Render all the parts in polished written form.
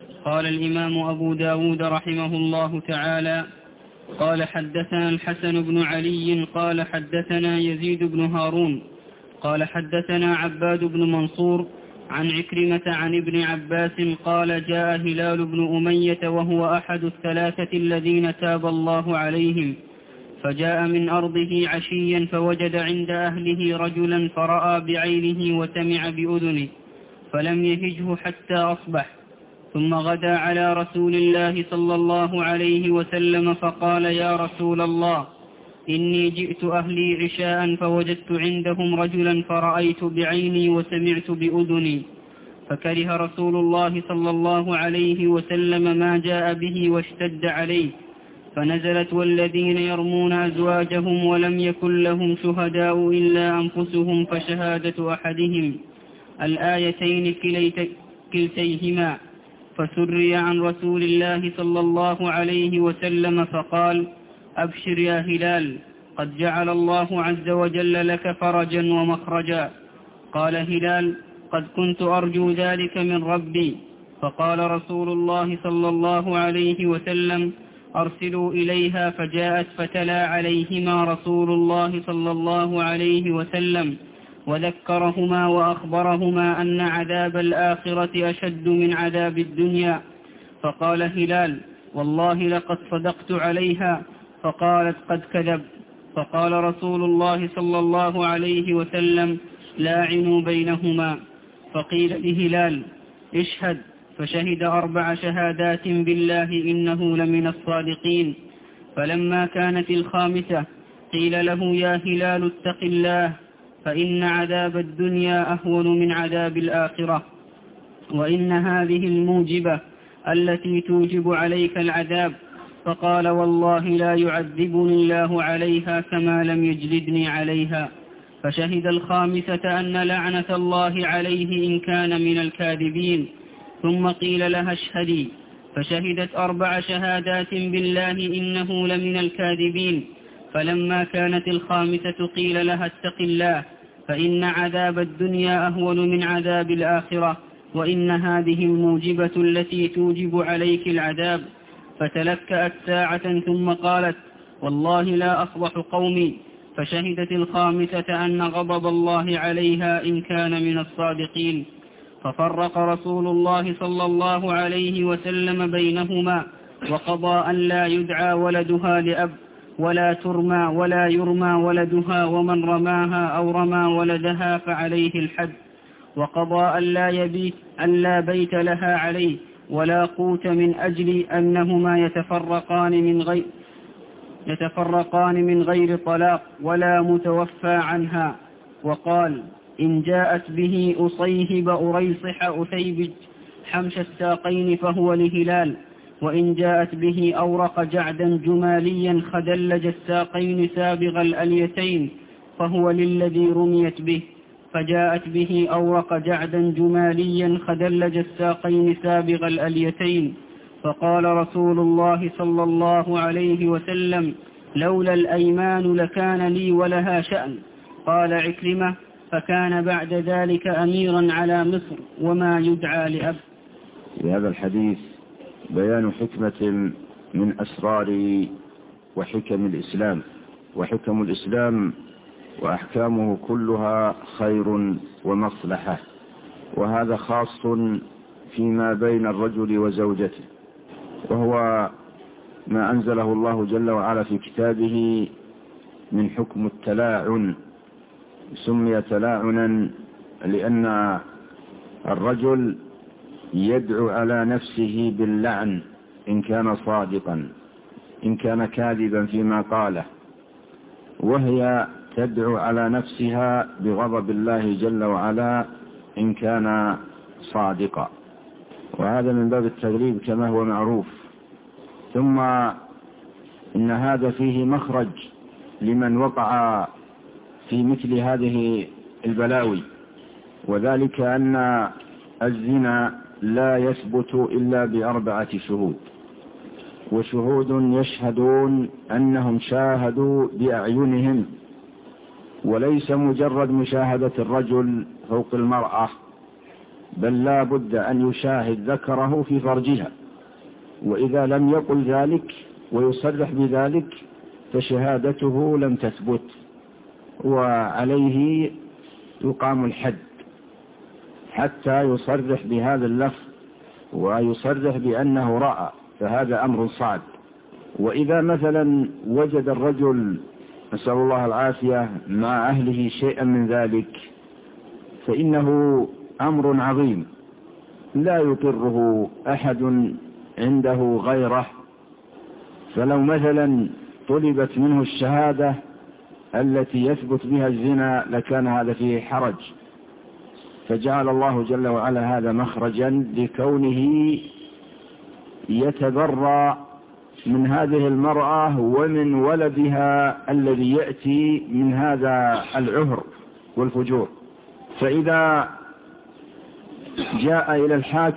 قال الإمام أبو داود رحمه الله تعالى: قال حدثنا الحسن بن علي قال حدثنا يزيد بن هارون قال حدثنا عباد بن منصور عن عكرمة عن ابن عباس قال: جاء هلال بن أمية وهو أحد الثلاثة الذين تاب الله عليهم، فجاء من أرضه عشيا فوجد عند أهله رجلا فرأى بعينه وسمع بأذنه، فلم يهجه حتى أصبح، ثم غدا على رسول الله صلى الله عليه وسلم فقال: يا رسول الله، إني جئت أهلي عشاء فوجدت عندهم رجلا فرأيت بعيني وسمعت بأذني، فكره رسول الله صلى الله عليه وسلم ما جاء به واشتد عليه، فنزلت: والذين يرمون أزواجهم ولم يكن لهم شهداء إلا أنفسهم فشهادة أحدهم الآيتين كلتيهما، فسري عن رسول الله صلى الله عليه وسلم فقال: أبشر يا هلال، قد جعل الله عز وجل لك فرجا ومخرجا. قال هلال: قد كنت أرجو ذلك من ربي. فقال رسول الله صلى الله عليه وسلم: أرسلوا إليها. فجاءت فتلا عليهما رسول الله صلى الله عليه وسلم وذكرهما وأخبرهما أن عذاب الآخرة أشد من عذاب الدنيا. فقال هلال: والله لقد صدقت عليها. فقالت: قد كذب. فقال رسول الله صلى الله عليه وسلم: لاعنوا بينهما. فقيل لهلال: اشهد. فشهد 4 شهادات بالله إنه لمن الصادقين. فلما كانت الخامسة قيل له: يا هلال، اتق الله، فإن عذاب الدنيا أهون من عذاب الآخرة، وإن هذه الموجبة التي توجب عليك العذاب. فقال: والله لا يعذبني الله عليها كما لم يجلدني عليها. فشهد الخامسة أن لعنة الله عليه إن كان من الكاذبين. ثم قيل لها: اشهدي. فشهدت 4 شهادات بالله إنه لمن الكاذبين. فلما كانت الخامسة قيل لها: اتق الله، فإن عذاب الدنيا أهون من عذاب الآخرة، وإن هذه الموجبة التي توجب عليك العذاب. فتلكأت ساعة ثم قالت: والله لا أفضح قومي. فشهدت الخامسة أن غضب الله عليها إن كان من الصادقين. ففرق رسول الله صلى الله عليه وسلم بينهما، وقضى أن لا يدعى ولدها لأب، ولا ترمى ولا يرمى ولدها، ومن رماها أو رمى ولدها فعليه الحد. وقضى أن لا بيت لها عليه ولا قوت من أجل أنهما يتفرقان من غير طلاق ولا متوفى عنها. وقال: إن جاءت به أصيهب أريصح أثيبج حمش الساقين فهو لهلال، وإن جاءت به أورق جعدا جماليا خدلج الساقين سابغ الأليتين فهو للذي رميت به. فجاءت به أورق جعدا جماليا خدلج الساقين سابغ الأليتين. فقال رسول الله صلى الله عليه وسلم: لولا الأيمان لكان لي ولها شأن. قال عكرمة: فكان بعد ذلك أميرا على مصر وما يدعى لأب. في هذا الحديث بيان حكمة من أسرار وحكم الإسلام، وحكم الإسلام وأحكامه كلها خير ومصلحة، وهذا خاص فيما بين الرجل وزوجته، وهو ما أنزله الله جل وعلا في كتابه من حكم التلاعن. سمي تلاعنا لأن الرجل يدعو على نفسه باللعن إن كان صادقا، إن كان كاذبا فيما قاله، وهي تدعو على نفسها بغضب الله جل وعلا إن كان صادقا، وهذا من باب التغليب كما هو معروف. ثم إن هذا فيه مخرج لمن وقع في مثل هذه البلاوي، وذلك أن الزنا لا يثبت إلا ب4 شهود، وشهود يشهدون أنهم شاهدوا بأعينهم، وليس مجرد مشاهدة الرجل فوق المرأة بل لا بد أن يشاهد ذكره في فرجها، وإذا لم يقل ذلك ويصرح بذلك فشهادته لم تثبت، وعليه يقام الحد حتى يصرح بهذا اللفظ ويصرح بأنه رأى، فهذا أمر صعب. وإذا مثلا وجد الرجل نسأل الله العافية مع أهله شيئا من ذلك فإنه أمر عظيم لا يقره أحد عنده غيره. فلو مثلا طلبت منه الشهادة التي يثبت بها الزنا لكان هذا فيه حرج، فجعل الله جل وعلا هذا مخرجا لكونه يتبرأ من هذه المرأة ومن ولدها الذي يأتي من هذا العهر والفجور. فإذا جاء إلى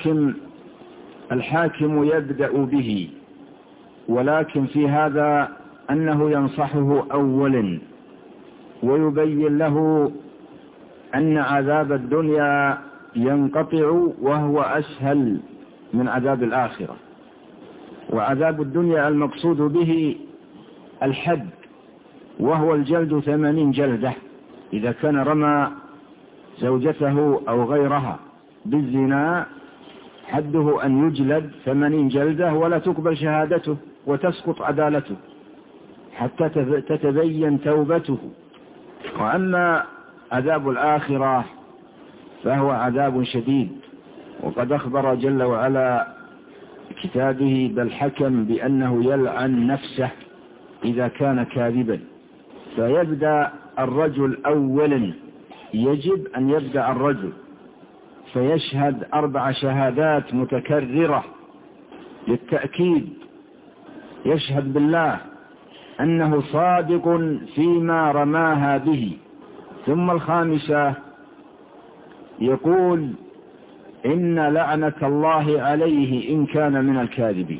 الحاكم يبدأ به، ولكن في هذا أنه ينصحه أولا ويبين له أن عذاب الدنيا ينقطع وهو أسهل من عذاب الآخرة، وعذاب الدنيا المقصود به الحد وهو الجلد 80 جلدة إذا كان رمى زوجته أو غيرها بالزنا، حده أن يجلد 80 جلدة ولا تقبل شهادته وتسقط عدالته حتى تتبين توبته. وأما عذاب الآخرة فهو عذاب شديد، وقد أخبر جل وعلا كتابه بل حكم بأنه يلعن نفسه إذا كان كاذبا. فيبدأ الرجل أولا، يجب أن يبدأ الرجل فيشهد 4 شهادات متكررة للتأكيد، يشهد بالله أنه صادق فيما رماها به. ثم الخامسة يقول إن لعنة الله عليه إن كان من الكاذبين.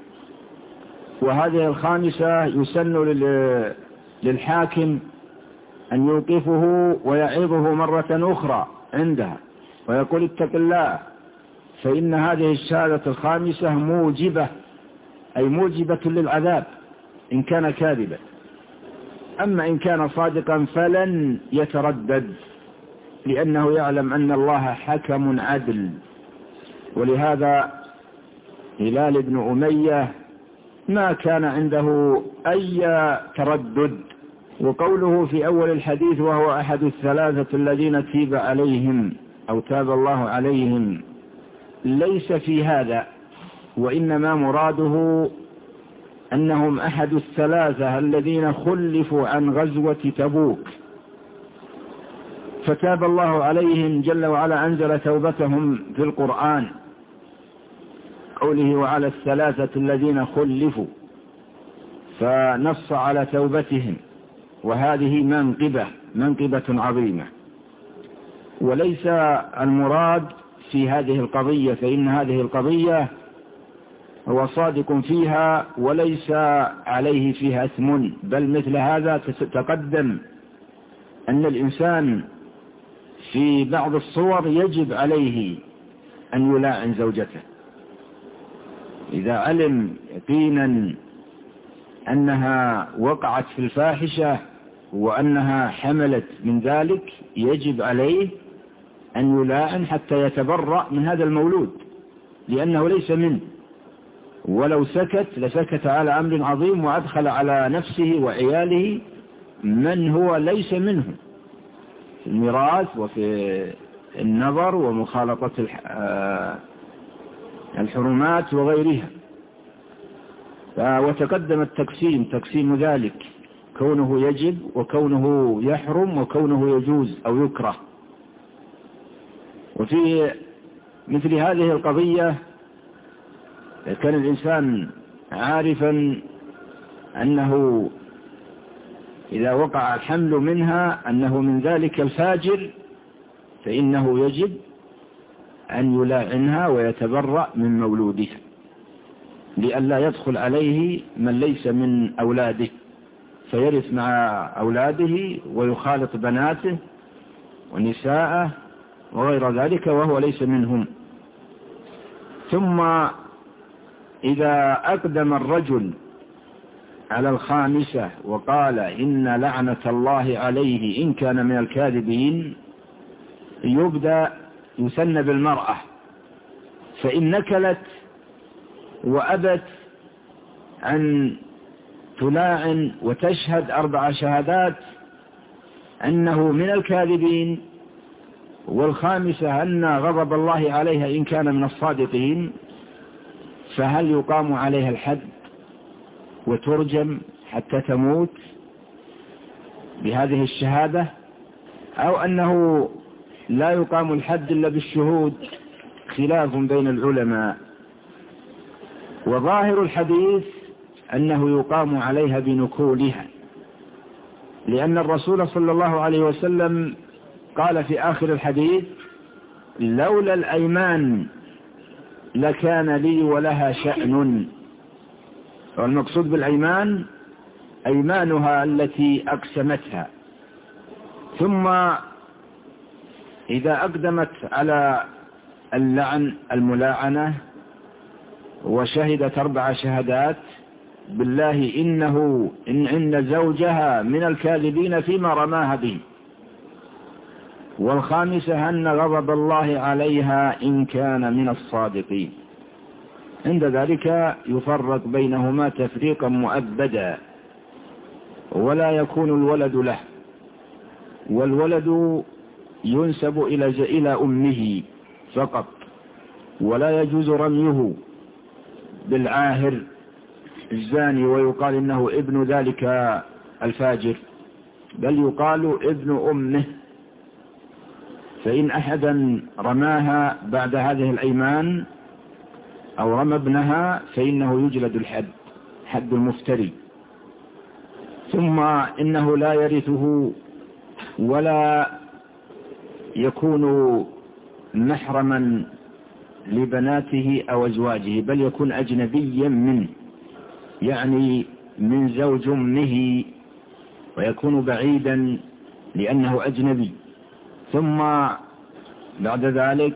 وهذه الخامسة يسن للحاكم أن يوقفه ويعظه مرة أخرى عندها ويقول اتق الله، فإن هذه الشهادة الخامسة موجبة، أي موجبة للعذاب إن كان كاذبا. أما إن كان صادقا فلن يتردد، لأنه يعلم أن الله حكم عدل. ولهذا هلال بن أمية ما كان عنده أي تردد. وقوله في أول الحديث وهو أحد الثلاثة الذين تيب عليهم أو تاب الله عليهم ليس في هذا، وإنما مراده أنهم أحد الثلاثة الذين خلفوا عن غزوة تبوك، فتاب الله عليهم جل وعلا، أنزل توبتهم في القرآن قوله وعلى الثلاثة الذين خلفوا، فنص على توبتهم، وهذه منقبة عظيمة. وليس المراد في هذه القضية، فإن هذه القضية هو صادق فيها وليس عليه فيها إثم، بل مثل هذا تقدم أن الإنسان في بعض الصور يجب عليه أن يلاعن زوجته إذا علم يقينا أنها وقعت في الفاحشة وأنها حملت من ذلك، يجب عليه أن يلاعن حتى يتبرأ من هذا المولود، لأنه ليس منه. ولو سكت لسكت على أمر عظيم وأدخل على نفسه وعياله من هو ليس منه في الميراث وفي النظر ومخالطة الحرمات وغيرها. وتقدم تقسيم ذلك، كونه يجب وكونه يحرم وكونه يجوز أو يكره. وفي مثل هذه القضية كان الإنسان عارفا أنه إذا وقع الحمل منها أنه من ذلك الفاجر، فإنه يجب أن يلاعنها ويتبرأ من مولودها لئلا يدخل عليه من ليس من أولاده فيرث مع أولاده ويخالط بناته ونساءه وغير ذلك وهو ليس منهم. ثم إذا أقدم الرجل على الخامسة وقال إن لعنة الله عليه إن كان من الكاذبين، يبدأ يثنى بالمرأة، فإن نكلت وأبت أن تلاعن وتشهد 4 شهادات أنه من الكاذبين، والخامسة أن غضب الله عليها إن كان من الصادقين، فهل يقام عليها الحد وترجم حتى تموت بهذه الشهادة، أو أنه لا يقام الحد إلا بالشهود؟ خلاف بين العلماء. وظاهر الحديث أنه يقام عليها بنكولها، لأن الرسول صلى الله عليه وسلم قال في آخر الحديث: لولا الأيمان لكان لي ولها شأن. والمقصود بالأيمان أيمانها التي أقسمتها. ثم إذا أقدمت على اللعن الملاعنة وشهدت 4 شهادات بالله إن زوجها من الكاذبين فيما رماها به، والخامسة أن غضب الله عليها إن كان من الصادقين، عند ذلك يفرق بينهما تفريقا مؤبدا، ولا يكون الولد له، والولد ينسب إلى أمه فقط، ولا يجوز رميه بالعاهر الزاني ويقال إنه ابن ذلك الفاجر، بل يقال ابن أمه. فإن أحدا رماها بعد هذه الأيمان أو رمى ابنها فإنه يجلد الحد، حد المفتري. ثم إنه لا يرثه ولا يكون محرما لبناته أو أزواجه، بل يكون أجنبيا منه، يعني من زوج أمه، ويكون بعيدا لأنه أجنبي. ثم بعد ذلك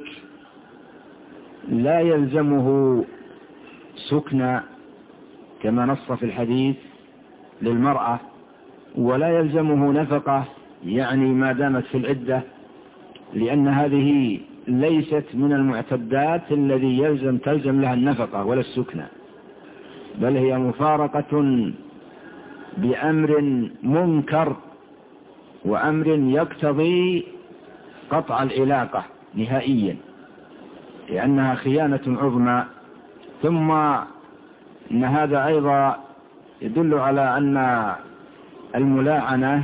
لا يلزمه سكن كما نص في الحديث للمرأة، ولا يلزمه نفقة يعني ما دامت في العدة، لأن هذه ليست من المعتدات الذي تلزم لها النفقة ولا السكنة، بل هي مفارقة بأمر منكر وأمر يقتضي قطع العلاقة نهائيا، لأنها خيانة عظمى. ثم إن هذا أيضا يدل على أن الملاعنة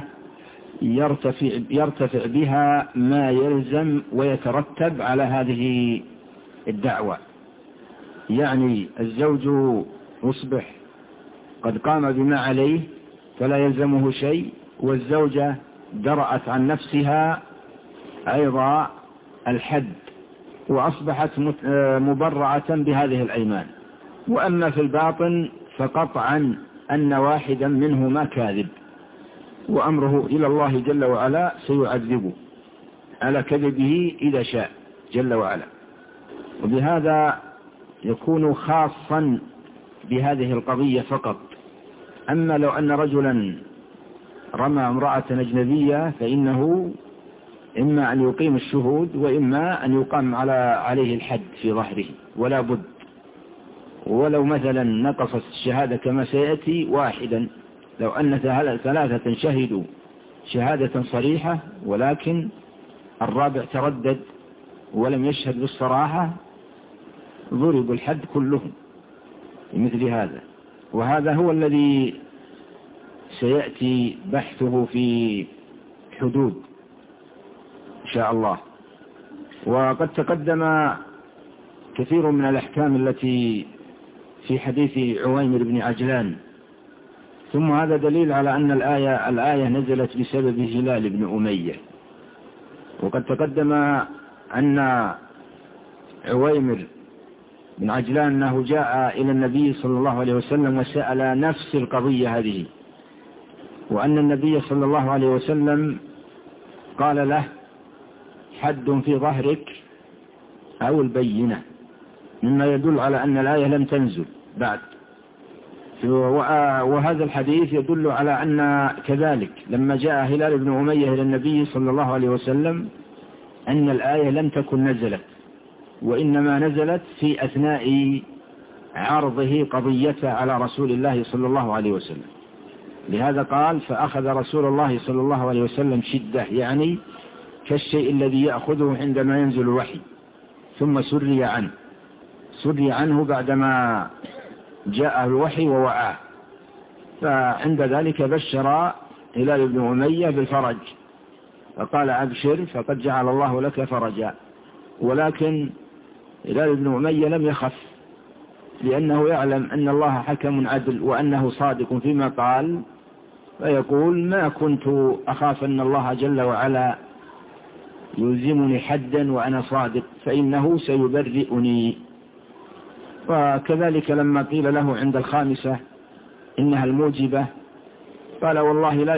يرتفع بها ما يلزم ويترتب على هذه الدعوة، يعني الزوج يصبح قد قام بما عليه فلا يلزمه شيء، والزوجة درأت عن نفسها أيضا الحد وأصبحت مبرعة بهذه الأيمان. وأما في الباطن فقطعا أن واحدا منهما كاذب، وأمره إلى الله جل وعلا سيعذبه على كذبه إذا شاء جل وعلا. وبهذا يكون خاصا بهذه القضية فقط. أما لو أن رجلا رمى امرأة أجنبية فإنه إما أن يقيم الشهود وإما أن يقام عليه الحد في ظهره ولا بد. ولو مثلا نقصت الشهادة كما سيأتي واحدا، لو أن 3 شهدوا شهادة صريحة ولكن الرابع تردد ولم يشهد بالصراحة، ضرب الحد كلهم مثل هذا. وهذا هو الذي سيأتي بحثه في حدود إن شاء الله. وقد تقدم كثير من الأحكام التي في حديث عويمر بن عجلان. ثم هذا دليل على أن الآية نزلت بسبب هلال بن أمية. وقد تقدم أن عويمر بن عجلان أنه جاء إلى النبي صلى الله عليه وسلم وسأل نفس القضية هذه، وأن النبي صلى الله عليه وسلم قال له: حد في ظهرك أو البينة، مما يدل على أن الآية لم تنزل بعد. وهذا الحديث يدل على أن كذلك لما جاء هلال بن أمية إلى النبي صلى الله عليه وسلم أن الآية لم تكن نزلت، وإنما نزلت في أثناء عرضه قضيته على رسول الله صلى الله عليه وسلم. لهذا قال فأخذ رسول الله صلى الله عليه وسلم شدة، يعني كالشيء الذي يأخذه عندما ينزل الوحي، ثم سري عنه بعدما جاء الوحي ووعاه. فعند ذلك بشر هلال بن أمية بالفرج فقال أبشر فقد جعل الله لك فرجا. ولكن هلال بن أمية لم يخف، لأنه يعلم أن الله حكم عدل وأنه صادق فيما قال، فيقول ما كنت أخاف أن الله جل وعلا يلزمني حدا وأنا صادق، فإنه سيبرئني. وكذلك لما قيل له عند الخامسة إنها الموجبة قال والله لا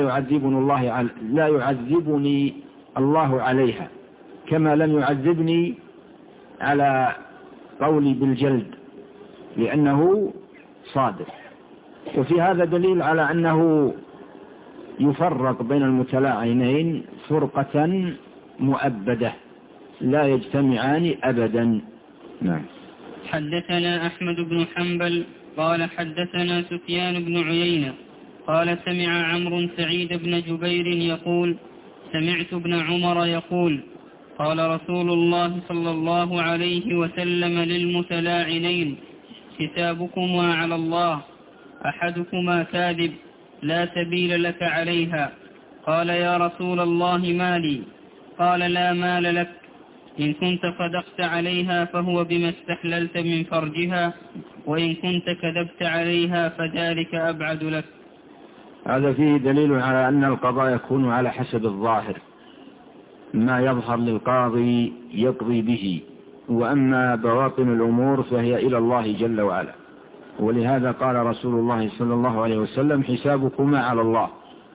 يعذبني الله عليها كما لم يعذبني على قولي بالجلد، لأنه صادق. وفي هذا دليل على أنه يفرق بين المتلاعنين فرقة مؤبدة لا يجتمعان أبدا. نعم. حدثنا أحمد بن حنبل قال حدثنا سفيان بن عيينة قال سمع عمرو سعيد بن جبير يقول سمعت ابن عمر يقول قال رسول الله صلى الله عليه وسلم للمتلاعنين حسابكما على الله، أحدكما كاذب لا سبيل لك عليها. قال يا رسول الله ما لي؟ قال لا مال لك، إن كنت صدقت عليها فهو بما استحللت من فرجها، وإن كنت كذبت عليها فذلك أبعد لك. هذا فيه دليل على أن القضاء يكون على حسب الظاهر، ما يظهر للقاضي يقضي به، وأما بواطن الأمور فهي إلى الله جل وعلا. ولهذا قال رسول الله صلى الله عليه وسلم حسابكما على الله،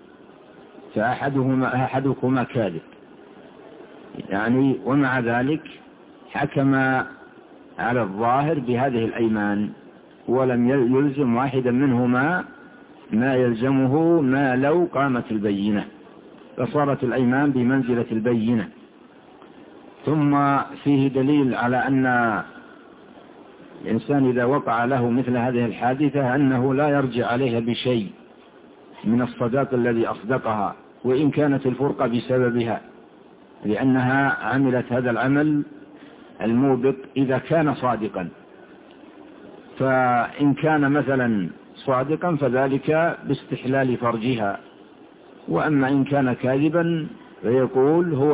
فأحدكما كاذب، يعني ومع ذلك حكم على الظاهر بهذه الأيمان، ولم يلزم واحدا منهما ما يلزمه ما لو قامت البينة، فصارت الأيمان بمنزلة البينة. ثم فيه دليل على أن الإنسان إذا وقع له مثل هذه الحادثة أنه لا يرجع عليها بشيء من الصداق الذي أصدقها، وإن كانت الفرقة بسببها، لأنها عملت هذا العمل الموبق إذا كان صادقا. فإن كان مثلا صادقا فذلك باستحلال فرجها، وأما إن كان كاذبا فيقول هو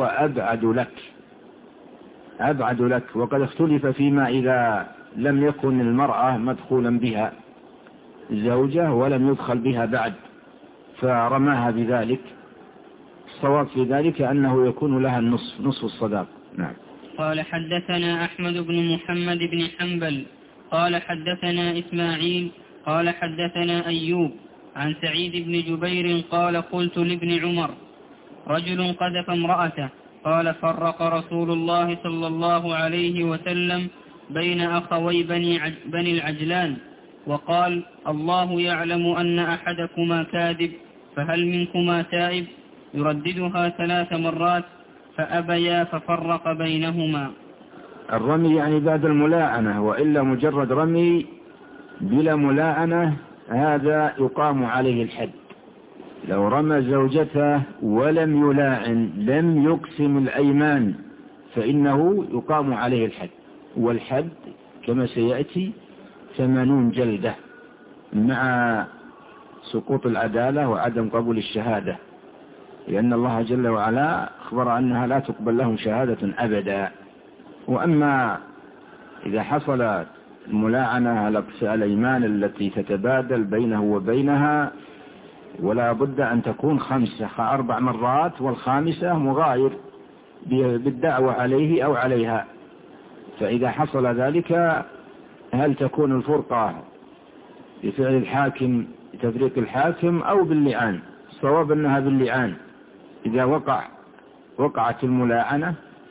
أبعد لك. وقد اختلف فيما إذا لم يكن المرأة مدخولا بها زوجة ولم يدخل بها بعد فرماها بذلك، الصواب في ذلك أنه يكون لها نصف الصداق. نعم. قال حدثنا أحمد بن محمد بن حنبل قال حدثنا إسماعيل قال حدثنا أيوب عن سعيد بن جبير قال قلت لابن عمر رجل قذف امرأته، قال فرق رسول الله صلى الله عليه وسلم بين أخوي بني العجلان، وقال الله يعلم أن أحدكما كاذب، فهل منكما تائب؟ يرددها 3 مرات فأبيا ففرق بينهما. الرمي يعني بعد الملاعنة، وإلا مجرد رمي بلا ملاعنة هذا يقام عليه الحد. لو رمى زوجته ولم يلاعن لم يقسم الأيمان فإنه يقام عليه الحد، والحد كما سيأتي 80 جلدة مع سقوط العدالة وعدم قبول الشهادة، لأن الله جل وعلا أخبر أنها لا تقبل لهم شهادة أبدا. وأما إذا حصل الملاعنة الأيمان التي تتبادل بينه وبينها، ولا بد أن تكون 4 مرات، والخامسة مغاير بالدعوة عليه أو عليها. فإذا حصل ذلك هل تكون الفرقة بفعل الحاكم بتفريق الحاكم أو باللعان؟ الصواب أنها باللعان. إذا وقعت الملاعنة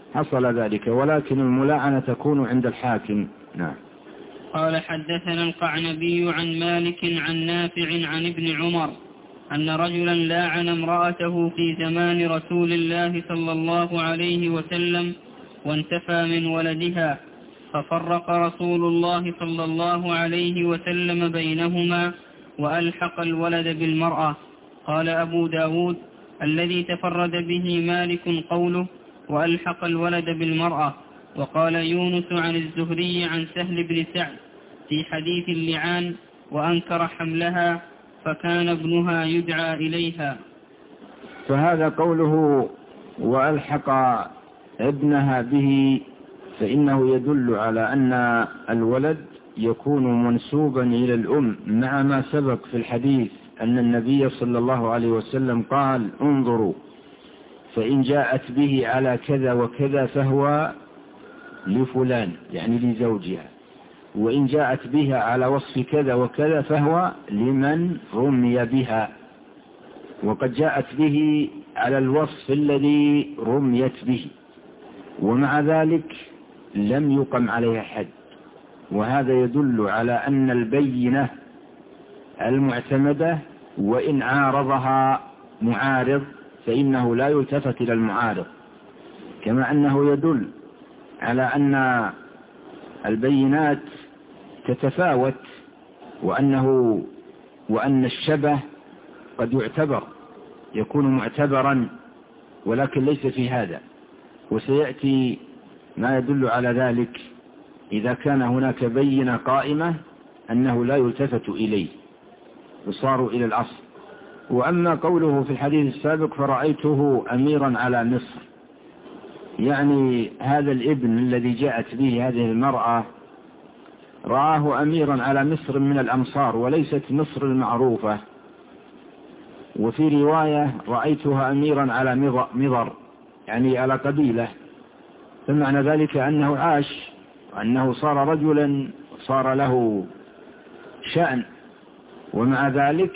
حصل ذلك، ولكن الملاعنة تكون عند الحاكم. نعم. قال حدثنا القعنبي عن مالك عن نافع عن ابن عمر أن رجلا لاعن امرأته في زمان رسول الله صلى الله عليه وسلم وانتفى من ولدها، ففرق رسول الله صلى الله عليه وسلم بينهما وألحق الولد بالمرأة. قال أبو داود: الذي تفرد به مالك قوله وألحق الولد بالمرأة. وقال يونس عن الزهري عن سهل بن سعد في حديث اللعان: وأنكر حملها فكان ابنها يدعى إليها. فهذا قوله وألحق ابنها به فإنه يدل على أن الولد يكون منسوبا إلى الأم، مع ما سبق في الحديث أن النبي صلى الله عليه وسلم قال: انظروا فإن جاءت به على كذا وكذا فهو لفلان، يعني لزوجها، وإن جاءت بها على وصف كذا وكذا فهو لمن رمي بها. وقد جاءت به على الوصف الذي رميت به، ومع ذلك لم يقم عليها حد. وهذا يدل على أن البينة المعتمدة وإن عارضها معارض فإنه لا يلتفت إلى المعارض، كما أنه يدل على أن البينات تتفاوت، وأن الشبه قد يعتبر، يكون معتبرا، ولكن ليس في هذا. وسيأتي ما يدل على ذلك إذا كان هناك بينة قائمة أنه لا يلتفت إليه وصاروا إلى الأصل. وأما قوله في الحديث السابق فرأيته أميرا على مصر، يعني هذا الابن الذي جاءت به هذه المرأة رآه أميرا على مصر من الأمصار وليست مصر المعروفة. وفي رواية رأيتها أميرا على مضر، يعني على قبيلة، فمعنى ذلك أنه عاش وأنه صار رجلا صار له شأن، ومع ذلك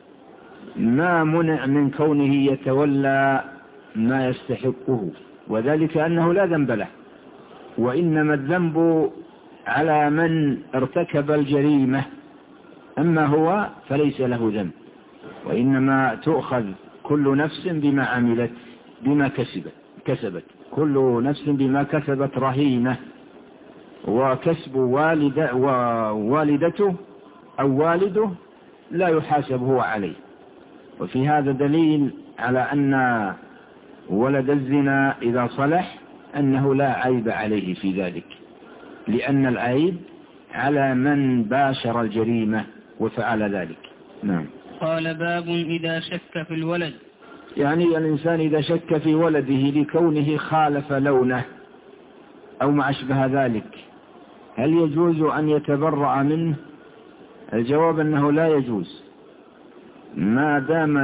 ما منع من كونه يتولى ما يستحقه، وذلك أنه لا ذنب له، وإنما الذنب على من ارتكب الجريمة، أما هو فليس له ذنب، وإنما تؤخذ كل نفس بما عملت بما كسبت، كل نفس بما كسبت رهينة، وكسب والدته أو والده لا يحاسب هو عليه. وفي هذا دليل على أن ولد الزنا إذا صلح أنه لا عيب عليه في ذلك، لأن العيب على من باشر الجريمة وفعل ذلك. نعم. قال: باب إذا شك في الولد، يعني الإنسان إذا شك في ولده لكونه خالف لونه أو ما أشبه ذلك، هل يجوز أن يتبرأ منه؟ الجواب أنه لا يجوز، ما دام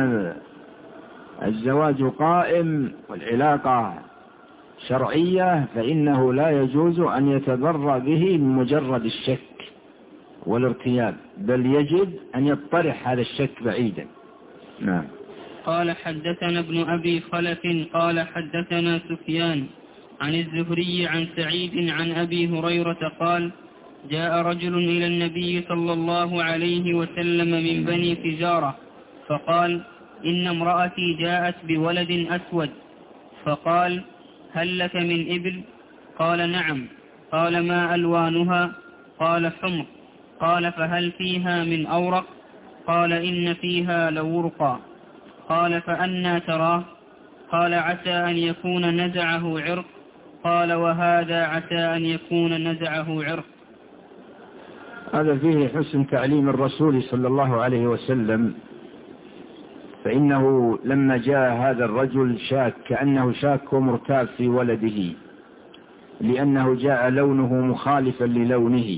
الزواج قائم والعلاقة شرعية فإنه لا يجوز أن يتبرأ به من مجرد الشك والارتياب، بل يجب أن يطرح هذا الشك بعيدا. نعم. قال حدثنا ابن أبي خلف قال حدثنا سفيان عن الزهري عن سعيد عن أبي هريرة قال: جاء رجل إلى النبي صلى الله عليه وسلم من بني فجارة فقال: إن امرأتي جاءت بولد أسود. فقال: هل لك من إبل؟ قال: نعم. قال: ما ألوانها؟ قال: حمر. قال: فهل فيها من أورق؟ قال: إن فيها لورقا. قال: فأنى تراه؟ قال: عسى أن يكون نزعه عرق. قال: وهذا عسى أن يكون نزعه عرق. هذا فيه حسن تعليم الرسول صلى الله عليه وسلم، فإنه لما جاء هذا الرجل شاك، كأنه شاك ومرتاب في ولده، لأنه جاء لونه مخالفا للونه،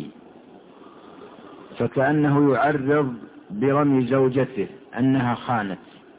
فكأنه يعرض برمي زوجته أنها خانت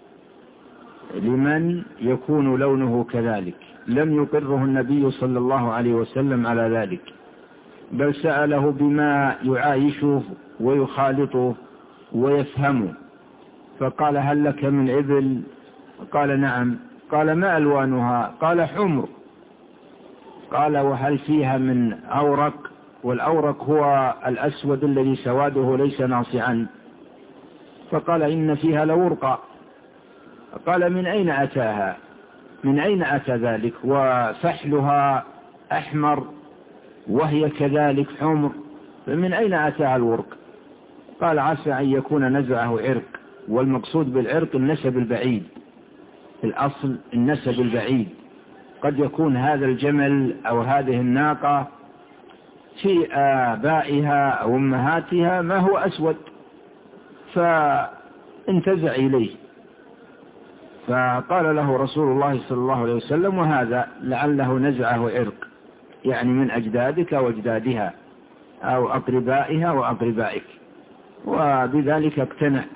لمن يكون لونه كذلك. لم يقره النبي صلى الله عليه وسلم على ذلك، بل سأله بما يعايشه ويخالطه ويفهمه، فقال: هل لك من إبل؟ قال: نعم. قال: ما ألوانها؟ قال: حمر. قال وهل فيها من أورق؟ والأورق هو الأسود الذي سواده ليس ناصعا. فقال إن فيها لورقا. قال من أين أتاها؟ من أين أتى ذلك؟ وفحلها أحمر وهي كذلك حمر، فمن أين أتاها الورق؟ قال عسى أن يكون نزعه عرق، والمقصود بالعرق النسب البعيد، الأصل النسب البعيد. قد يكون هذا الجمل أو هذه الناقة في آبائها أو أمهاتها ما هو أسود فانتزع إليه. فقال له رسول الله صلى الله عليه وسلم وهذا لعله نزعه عرق، يعني من أجدادك وأجدادها أو أقربائها وأقربائك، وبذلك اقتنع.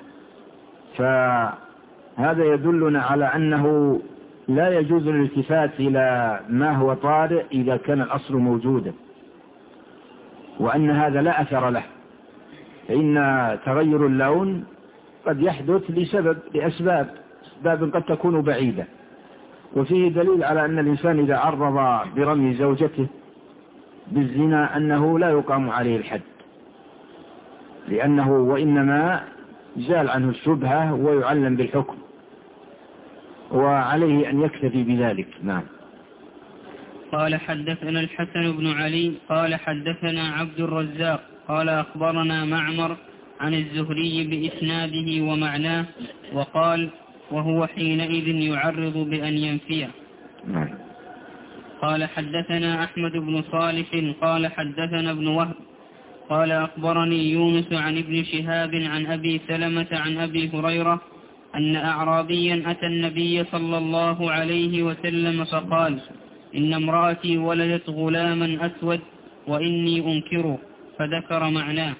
فهذا يدلنا على أنه لا يجوز الالتفات إلى ما هو طارئ إذا كان الأصل موجودا، وأن هذا لا أثر له، فإن تغير اللون قد يحدث لأسباب قد تكون بعيدة. وفيه دليل على أن الإنسان إذا عرض برمي زوجته بالزنا أنه لا يقام عليه الحد، لأنه وإنما زال عنه الشبهة ويعلم بالحكم، وعليه أن يكتفي بذلك. نعم. قال حدثنا الحسن بن علي قال حدثنا عبد الرزاق قال أخبرنا معمر عن الزهري بإسناده ومعناه، وقال وهو حينئذ يعرض بأن ينفيه. قال حدثنا أحمد بن صالح قال حدثنا ابن وهب قال أخبرني يونس عن ابن شهاب عن أبي سلمة عن أبي هريرة أن أعرابيا أتى النبي صلى الله عليه وسلم فقال إن امرأتي ولدت غلاما أسود وإني أنكره، فذكر معناه.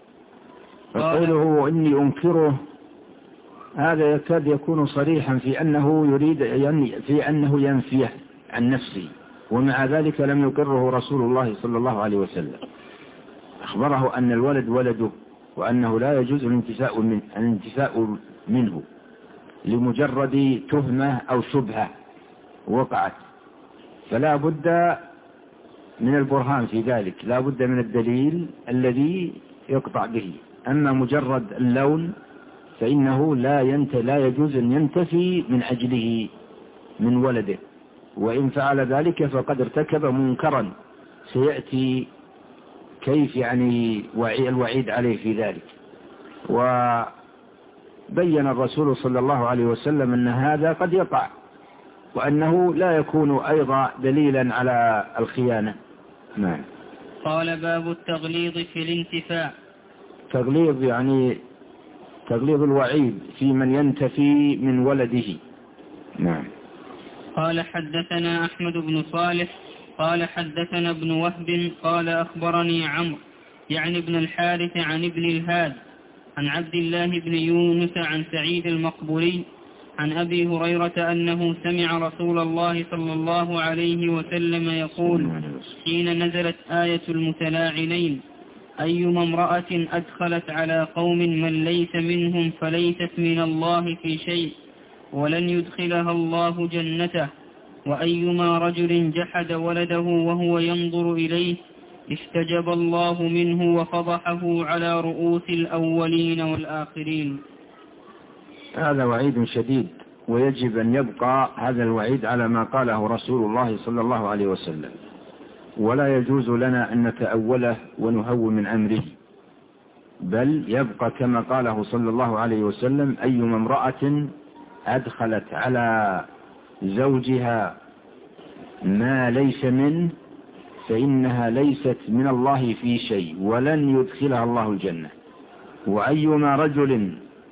فقوله إني أنكره هذا يكاد يكون صريحا في أنه يريد في أنه ينفيه عن نفسه، ومع ذلك لم يقره رسول الله صلى الله عليه وسلم. أخبره أن الولد ولده، وأنه لا يجوز الانتفاء منه لمجرد تهمة أو شبهة وقعت، فلا بد من البرهان في ذلك، لا بد من الدليل الذي يقطع به. أما مجرد اللون فإنه لا يجوز أن ينتفي من أجله من ولده، وإن فعل ذلك فقد ارتكب منكرا سيأتي كيف يعني الوعيد عليه في ذلك. وبين الرسول صلى الله عليه وسلم أن هذا قد يقع، وأنه لا يكون أيضا دليلا على الخيانة. نعم. قال باب التغليظ في الانتفاع. تغليظ يعني تغليظ الوعيد في من ينتفي من ولده. نعم. قال حدثنا أحمد بن صالح قال حدثنا ابن وهب قال أخبرني عمرو يعني ابن الحارث عن ابن الهاد عن عبد الله بن يونس عن سعيد المقبوري عن أبي هريرة أنه سمع رسول الله صلى الله عليه وسلم يقول حين نزلت آية المتلاعنين أيما امرأة أدخلت على قوم من ليس منهم فليست من الله في شيء ولن يدخلها الله جنته، وأيما رجل جحد ولده وهو ينظر إليه استجب الله منه وفضحه على رؤوس الأولين والآخرين. هذا وعيد شديد، ويجب أن يبقى هذا الوعيد على ما قاله رسول الله صلى الله عليه وسلم، ولا يجوز لنا أن نتأوله ونهون من أمره، بل يبقى كما قاله صلى الله عليه وسلم أيما امرأة أدخلت على زوجها ما ليس منه فإنها ليست من الله في شيء ولن يدخلها الله الجنة، وأيما رجل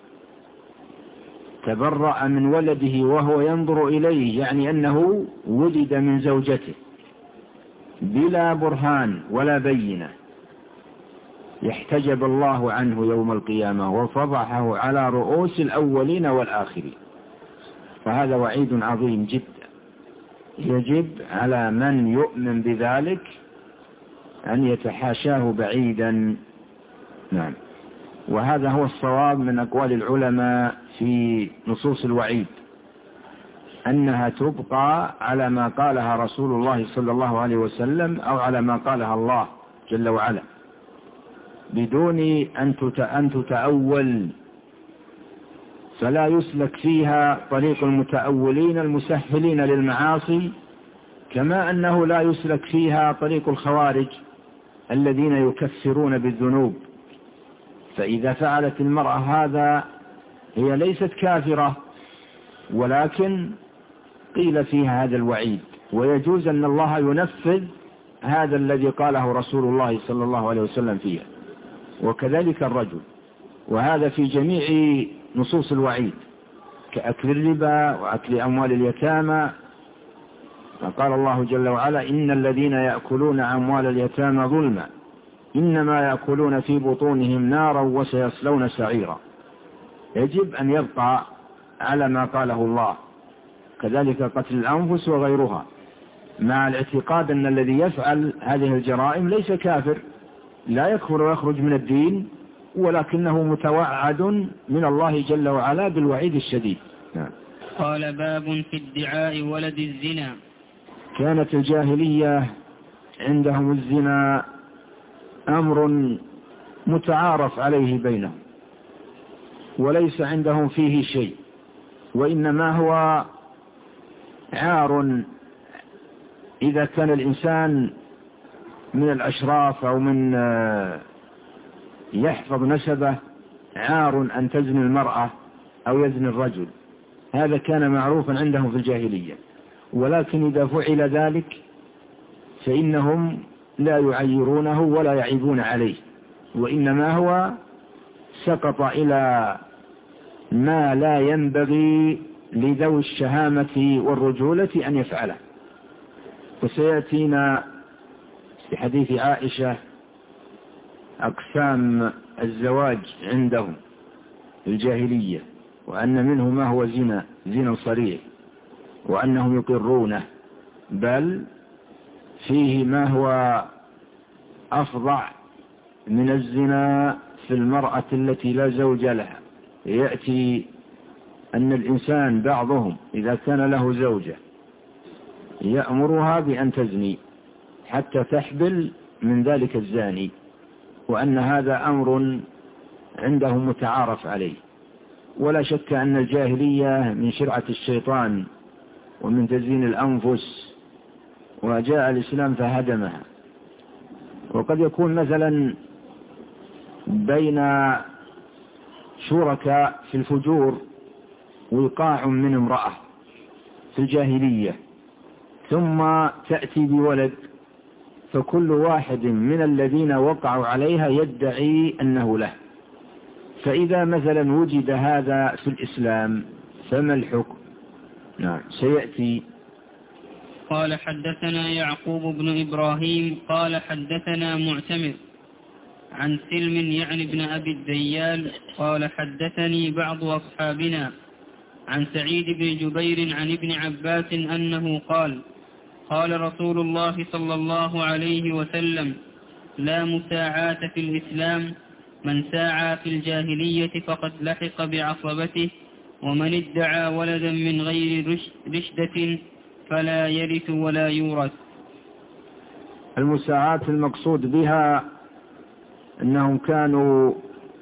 تبرأ من ولده وهو ينظر إليه يعني أنه ولد من زوجته بلا برهان ولا بينة يحتجب الله عنه يوم القيامة وفضحه على رؤوس الأولين والآخرين. فهذا وعيد عظيم جدا، يجب على من يؤمن بذلك أن يتحاشاه بعيدا. نعم. وهذا هو الصواب من أقوال العلماء في نصوص الوعيد، أنها تبقى على ما قالها رسول الله صلى الله عليه وسلم أو على ما قالها الله جل وعلا، بدون أن تتأول، فلا يسلك فيها طريق المتأولين المسهلين للمعاصي، كما أنه لا يسلك فيها طريق الخوارج الذين يكفرون بالذنوب. فإذا فعلت المرأة هذا هي ليست كافرة، ولكن قيل فيها هذا الوعيد، ويجوز أن الله ينفذ هذا الذي قاله رسول الله صلى الله عليه وسلم فيها، وكذلك الرجل. وهذا في جميع نصوص الوعيد كأكل الربا وأكل أموال اليتامى. فقال الله جل وعلا: إن الذين يأكلون أموال اليتامى ظلما إنما يأكلون في بطونهم نارا وسيصلون سعيرا. يجب أن يبقى على ما قاله الله. كذلك قتل الأنفس وغيرها، مع الاعتقاد أن الذي يفعل هذه الجرائم ليس كافر، لا يكفر ويخرج من الدين، ولكنه متوعد من الله جل وعلا بالوعيد الشديد. قال: باب في ادعاء ولد الزنا. كانت الجاهلية عندهم الزنا أمر متعارف عليه بينهم، وليس عندهم فيه شيء، وإنما هو عار إذا كان الإنسان من الأشراف أو من يحفظ نسبه، عار أن تزني المرأة أو يزني الرجل. هذا كان معروفا عندهم في الجاهلية، ولكن إذا فعل ذلك فإنهم لا يعيرونه ولا يعيبون عليه، وإنما هو سقط إلى ما لا ينبغي لذوي الشهامة والرجولة أن يفعله. وسيأتينا في حديث عائشة أقسام الزواج عندهم الجاهلية، وأن منه ما هو زنا صريح، وأنهم يقرونه، بل فيه ما هو أفظع من الزنا في المرأة التي لا زوج لها. يأتي أن الإنسان بعضهم إذا كان له زوجة يأمرها بأن تزني حتى تحبل من ذلك الزاني، وأن هذا أمر عندهم متعارف عليه. ولا شك أن الجاهلية من شرعة الشيطان ومن تزيين الأنفس، وجاء الإسلام فهدمها. وقد يكون مثلا بين شركاء في الفجور وقاع من امرأة في الجاهلية، ثم تأتي بولد، فكل واحد من الذين وقعوا عليها يدعي أنه له. فإذا مثلا وجد هذا في الإسلام فما الحكم؟ نعم سيأتي. قال: حدثنا يعقوب بن إبراهيم قال حدثنا معتمر عن سلم يعني ابن أبي الديال قال: حدثني بعض أصحابنا عن سعيد بن جبير عن ابن عباس أنه قال: قال رسول الله صلى الله عليه وسلم: لا مساعاة في الإسلام، من ساعى في الجاهلية فقد لحق بعصبته، ومن ادعى ولدا من غير رشدة فلا يرث ولا يورث. المساعاة المقصود بها أنهم كانوا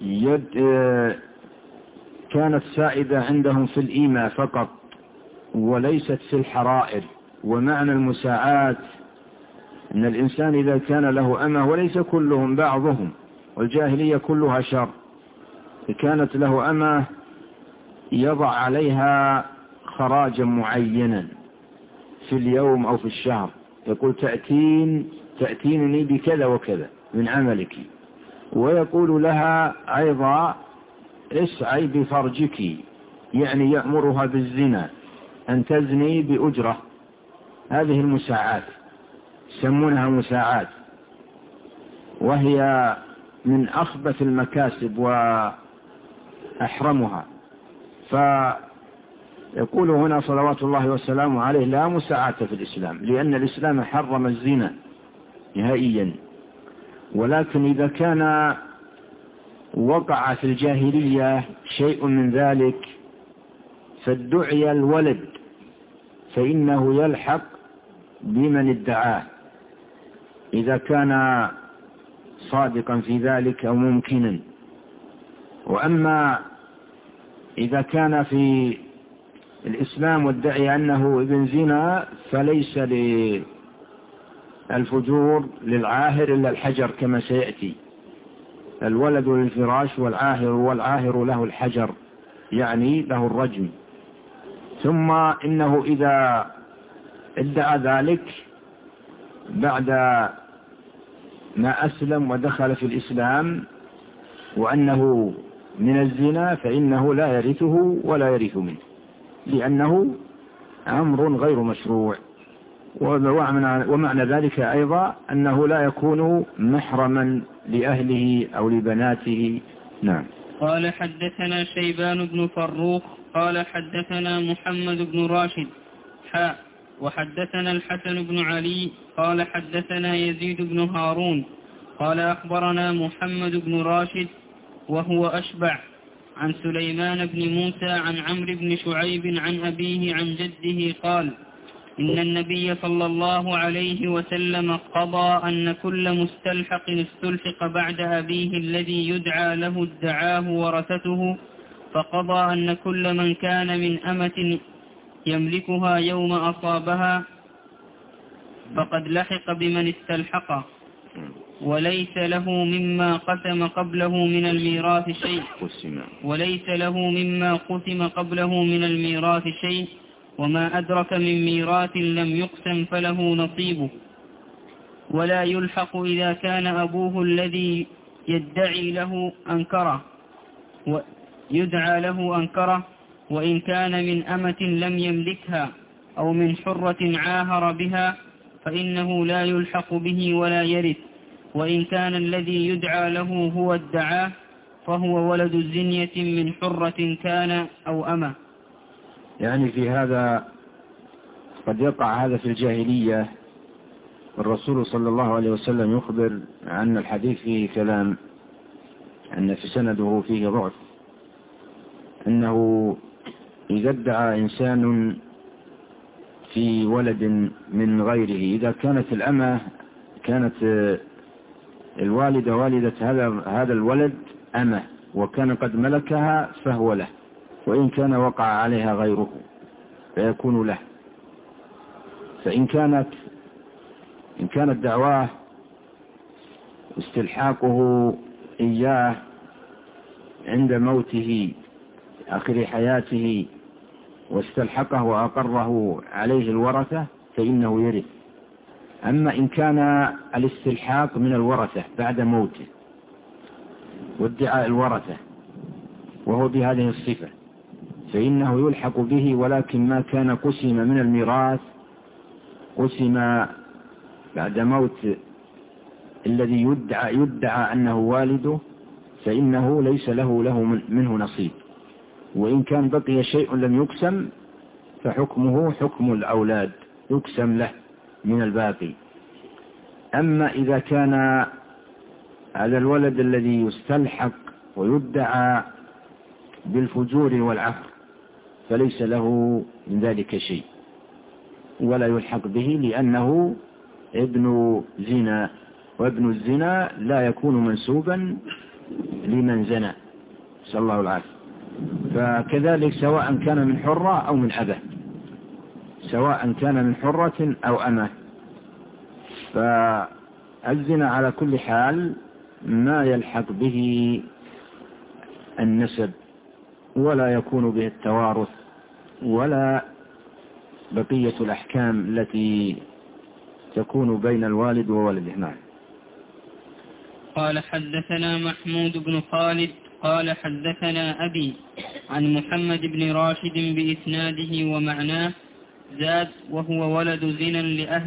كانت سائدة عندهم في الإيماء فقط وليست في الحرائر. ومعنى المساعاة أن الإنسان إذا كان له أمة، وليس كلهم، بعضهم، والجاهلية كلها شر، كانت له أمة يضع عليها خراجا معينا في اليوم أو في الشهر، يقول تأتينني بكذا وكذا من عملك، ويقول لها أيضا اسعي بفرجك، يعني يأمرها بالزنا، أن تزني بأجرة. هذه المساعات يسمونها مساعات، وهي من أخبث المكاسب وأحرمها. فيقول هنا صلوات الله وسلامه عليه: لا مساعاة في الإسلام، لأن الإسلام حرم الزنا نهائيا. ولكن إذا كان وقع في الجاهلية شيء من ذلك فادعي الولد فإنه يلحق بمن ادعاه إذا كان صادقا في ذلك أو ممكنا. وأما إذا كان في الإسلام وادعي أنه ابن زنا فليس للفجور للعاهر إلا الحجر كما سيأتي. الولد للفراش والعاهر له الحجر، يعني له الرجم. ثم إنه إذا ادعى ذلك بعد ما أسلم ودخل في الإسلام وأنه من الزنا فإنه لا يرثه ولا يرث منه، لأنه أمر غير مشروع. ومعنى ذلك أيضا أنه لا يكون محرما لأهله أو لبناته. نعم. قال حدثنا شيبان بن فروخ قال حدثنا محمد بن راشد وحدثنا الحسن بن علي قال حدثنا يزيد بن هارون قال أخبرنا محمد بن راشد وهو أشبع عن سليمان بن موسى عن عمرو بن شعيب عن أبيه عن جده قال إن النبي صلى الله عليه وسلم قضى أن كل مستلحق استلحق بعد أبيه الذي يدعى له ادعاه ورثته، فقضى أن كل من كان من أمة يملكها يوم أصابها فقد لحق بمن استلحقه، وليس له مما قسم قبله من الميراث شيء وما أدرك من ميراث لم يقسم فله نصيبه، ولا يلحق إذا كان أبوه الذي يدعي له أنكره وإن كان من أمة لم يملكها أو من حرة عاهر بها فإنه لا يلحق به ولا يرث، وإن كان الذي يدعى له هو ادعاه فهو ولد الزنية من حرة كان أو أمة. يعني في هذا قد يقع هذا في الجاهلية، الرسول صلى الله عليه وسلم يخبر عن الحديث فيه كلام، أن في سنده فيه ضعف، أنه إذا ادعى إنسان في ولد من غيره، إذا كانت الأمة كانت الوالدة والدة هذا الولد أمة وكان قد ملكها فهو له، وإن كان وقع عليها غيره فيكون له. فإن كانت دعواه استلحاقه إياه عند موته آخر حياته واستلحقه وأقره عليه الورثة فإنه يرث. أما إن كان الاستلحاق من الورثة بعد موته وادعاء الورثة وهو بهذه الصفة فإنه يلحق به، ولكن ما كان قسم من الميراث قسم بعد موت الذي يدعى أنه والده، فإنه ليس له منه نصيب. وإن كان بقي شيء لم يقسم فحكمه حكم الأولاد، يقسم له من الباقي. أما إذا كان هذا الولد الذي يستلحق ويدعى بالفجور والعفر فليس له من ذلك شيء ولا يلحق به، لأنه ابن زنا، وابن الزنا لا يكون منسوبا لمن زنى، صلى الله العافية. فكذلك سواء كان من حرة أو من أبة، سواء كان من حرة أو أمة، فالزنا على كل حال ما يلحق به النسب ولا يكون به التوارث ولا بقية الأحكام التي تكون بين الوالد وولده. نعم. قال حدثنا محمود بن خالد قال حدثنا أبي عن محمد بن راشد بإسناده ومعناه زاد وهو ولد زنا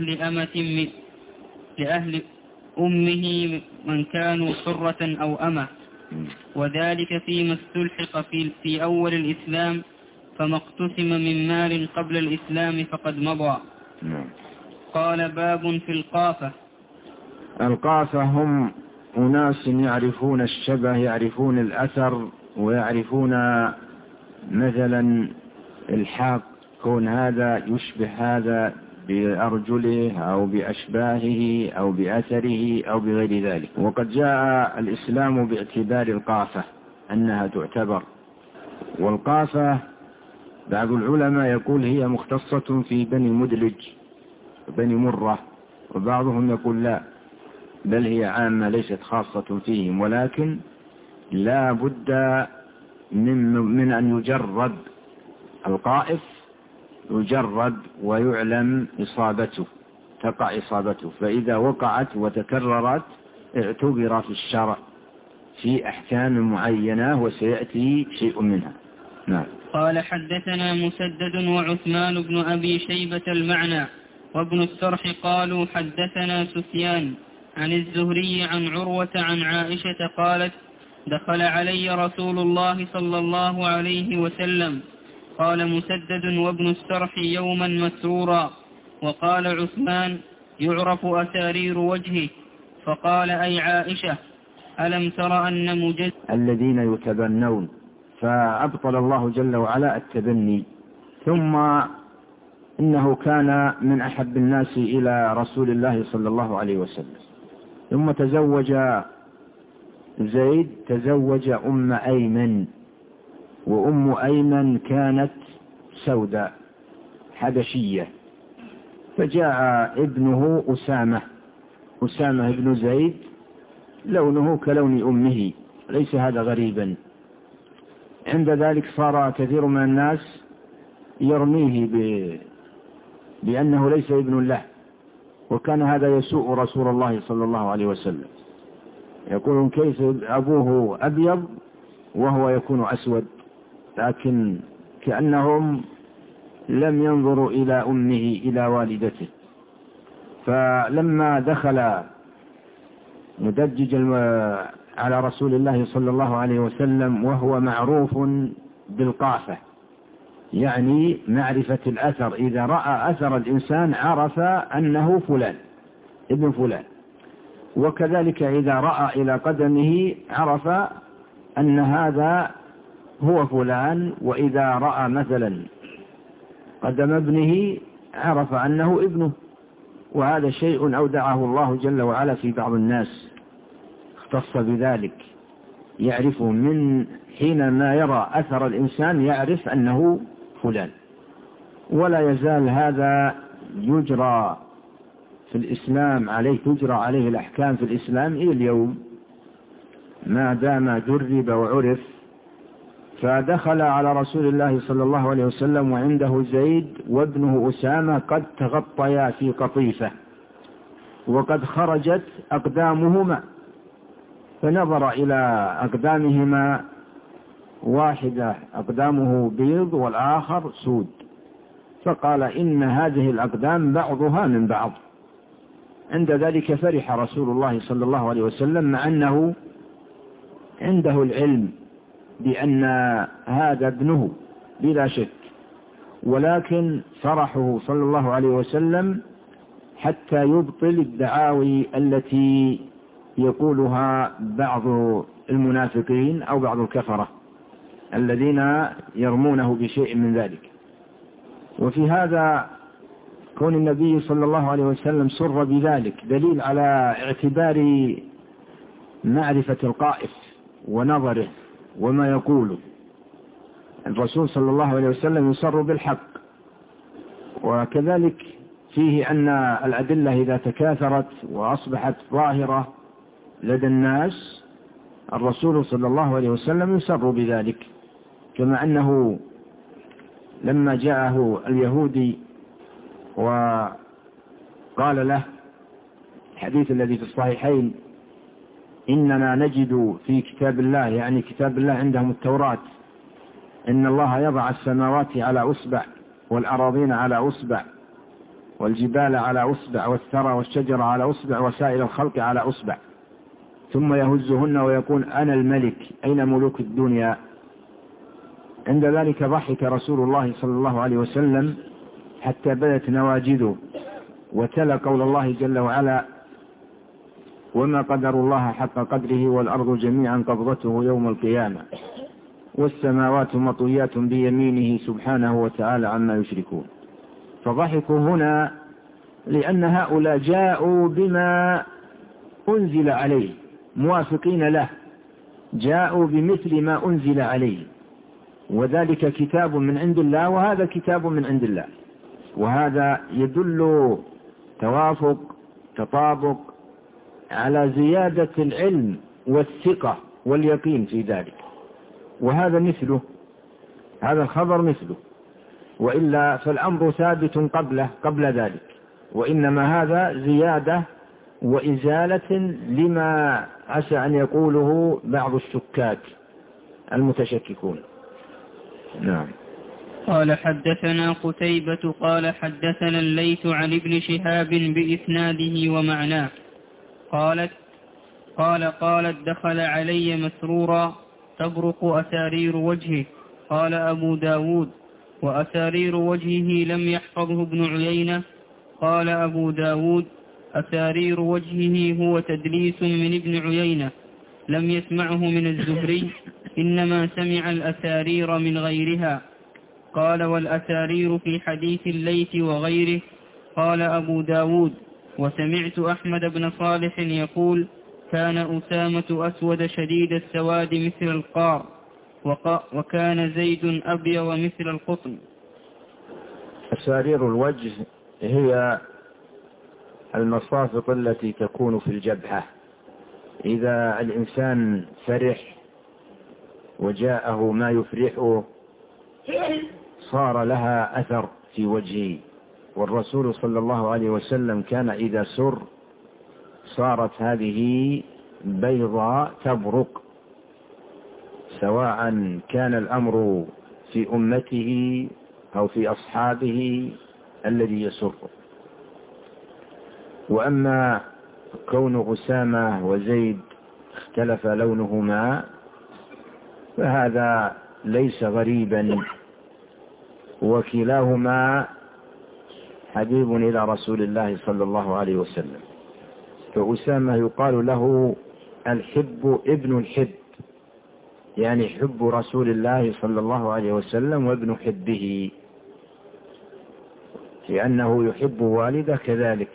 لأهل أمه من كانوا حرة أو أمة، وذلك فيما استلحق في أول الإسلام، فما اقتسم من مال قبل الإسلام فقد مضى. قال باب في القافة. القافة هم أناس يعرفون الشبه، يعرفون الأثر، ويعرفون مثلا الحاق كون هذا يشبه هذا بأرجله أو بأشباهه أو بأثره أو بغير ذلك. وقد جاء الإسلام باعتبار القافة أنها تعتبر، والقافة بعض العلماء يقول هي مختصة في بني مدلج بني مرة، وبعضهم يقول لا، بل هي عامة ليست خاصة فيهم، ولكن لا بد من أن يجرد القائف، يجرد ويعلم إصابته، تقع إصابته، فإذا وقعت وتكررت اعتبر في الشرع في أحكام معينة وسيأتي شيء منها. نعم. قال حدثنا مسدد وعثمان بن أبي شيبة المعنى وابن السرح قالوا حدثنا سفيان عن الزهري عن عروة عن عائشة قالت دخل علي رسول الله صلى الله عليه وسلم. قال مسدد وابن السرح يوما مسرورا. وقال عثمان يعرف أسارير وجهه. فقال أي عائشة ألم تر أن الذين يتبنون، فأبطل الله جل وعلا التبني. ثم إنه كان من أحب الناس إلى رسول الله صلى الله عليه وسلم. ثم تزوج زيد، تزوج أم أيمن، وأم أيمن كانت سوداء حبشية، فجاء ابنه أسامة بن زيد لونه كلون أمه، ليس هذا غريبا. عند ذلك صار كثير من الناس يرميه بأنه ليس ابن له، وكان هذا يسوء رسول الله صلى الله عليه وسلم، يقولون كيف أبوه أبيض وهو يكون أسود، لكن كأنهم لم ينظروا إلى أمه إلى والدته. فلما دخل مدجج على رسول الله صلى الله عليه وسلم وهو معروف بالقافة، يعني معرفة الأثر، إذا رأى أثر الإنسان عرف أنه فلان ابن فلان، وكذلك إذا رأى إلى قدمه عرف أن هذا هو فلان، وإذا رأى مثلا قدم ابنه عرف أنه ابنه. وهذا شيء أودعه الله جل وعلا في بعض الناس، اختص بذلك، يعرفه من حينما يرى أثر الإنسان يعرف أنه فلان. ولا يزال هذا يجرى في الإسلام عليه، تجرى عليه الأحكام في الإسلام إلى اليوم ما دام جرب وعرف. فدخل على رسول الله صلى الله عليه وسلم وعنده زيد وابنه أسامة قد تغطيا في قطيفة وقد خرجت أقدامهما، فنظر إلى أقدامهما، واحدة أقدامه بيض والآخر سود، فقال إن هذه الأقدام بعضها من بعض. عند ذلك فرح رسول الله صلى الله عليه وسلم، مع أنه عنده العلم بأن هذا ابنه بلا شك، ولكن فرحه صلى الله عليه وسلم حتى يبطل الدعاوي التي يقولها بعض المنافقين أو بعض الكفرة الذين يرمونه بشيء من ذلك. وفي هذا كون النبي صلى الله عليه وسلم سر بذلك دليل على اعتبار معرفة القائف ونظره وما يقوله. الرسول صلى الله عليه وسلم يسر بالحق. وكذلك فيه أن الأدلة إذا تكاثرت وأصبحت ظاهرة لدى الناس الرسول صلى الله عليه وسلم يسر بذلك، كما أنه لما جاءه اليهودي وقال له الحديث الذي في الصحيحين إننا نجد في كتاب الله، يعني كتاب الله عندهم التوراة، إن الله يضع السماوات على أصبع والأراضين على أصبع والجبال على أصبع والثرى والشجر على أصبع وسائر الخلق على أصبع، ثم يهزهن ويقول أنا الملك أين ملوك الدنيا. عند ذلك ضحك رسول الله صلى الله عليه وسلم حتى بدت نواجذه، وتلا قول الله جل وعلا وما قدر الله حق قدره والأرض جميعا قبضته يوم القيامة. والسماوات مطويات بيمينه سبحانه وتعالى عما يشركون. فضحكوا هنا لأن هؤلاء جاءوا بما أنزل عليه موافقين له، جاءوا بمثل ما أنزل عليه، وذلك كتاب من عند الله وهذا كتاب من عند الله، وهذا يدل توافق تطابق على زيادة العلم والثقة واليقين في ذلك، وهذا مثله، هذا الخبر مثله، وإلا فالأمر ثابت قبل ذلك، وإنما هذا زيادة وإزالة لما عسى أن يقوله بعض الشكاك المتشككون. نعم. قال حدثنا قتيبة قال حدثنا الليث عن ابن شهاب بإسناده ومعناه قالت دخل علي مسرورا تبرق أسارير وجهه. قال أبو داود وأسارير وجهه لم يحفظه ابن عيينة. قال أبو داود أسارير وجهه هو تدليس من ابن عيينة لم يسمعه من الزهري، إنما سمع الأسارير من غيرها. قال والأسارير في حديث الليث وغيره. قال أبو داود وسمعت أحمد بن صالح يقول كان أسامة أسود شديد السواد مثل القار، وكان زيد أبيض مثل القطن. أسارير الوجه هي المصافط التي تكون في الجبهة، إذا الإنسان فرح وجاءه ما يفرحه صار لها أثر في وجهه، والرسول صلى الله عليه وسلم كان إذا سر صارت هذه بيضاء تبرق، سواء كان الأمر في أمته أو في أصحابه الذي يسر. وأما كون أسامة وزيد اختلف لونهما فهذا ليس غريبا، وكلاهما حبيب إلى رسول الله صلى الله عليه وسلم. فأسامة يقال له الحب ابن الحب، يعني حب رسول الله صلى الله عليه وسلم وابن حبه، لأنه يحب والده كذلك.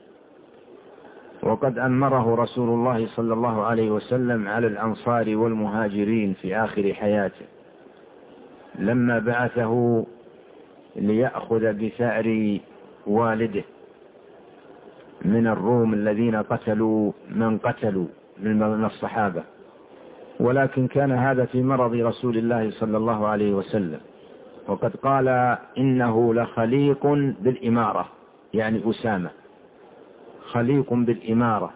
وقد أمره رسول الله صلى الله عليه وسلم على الأنصار والمهاجرين في آخر حياته لما بعثه ليأخذ بثأر والده من الروم الذين قتلوا من قتلوا من الصحابة، ولكن كان هذا في مرض رسول الله صلى الله عليه وسلم، وقد قال إنه لخليق بالإمارة، يعني أسامة خليق بالإمارة.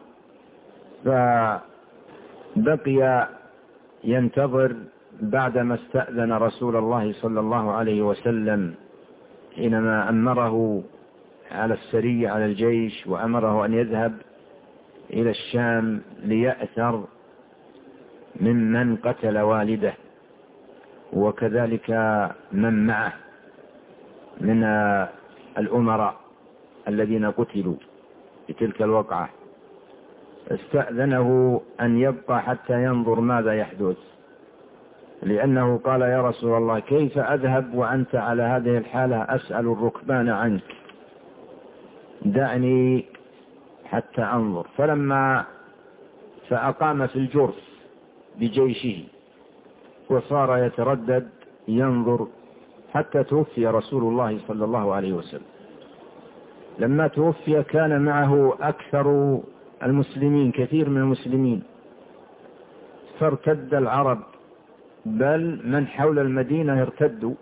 فبقي ينتظر بعدما استأذن رسول الله صلى الله عليه وسلم حينما أمره على السرية على الجيش، وأمره أن يذهب إلى الشام ليأثر ممن قتل والده، وكذلك من معه من الأمراء الذين قتلوا في تلك الوقعة. استأذنه أن يبقى حتى ينظر ماذا يحدث، لأنه قال يا رسول الله كيف أذهب وأنت على هذه الحالة أسأل الركبان عنك، دعني حتى أنظر. فأقام في الجرف بجيشه وصار يتردد ينظر حتى توفي رسول الله صلى الله عليه وسلم. لما توفي كان معه أكثر المسلمين، كثير من المسلمين، فارتد العرب، بل من حول المدينة ارتدوا،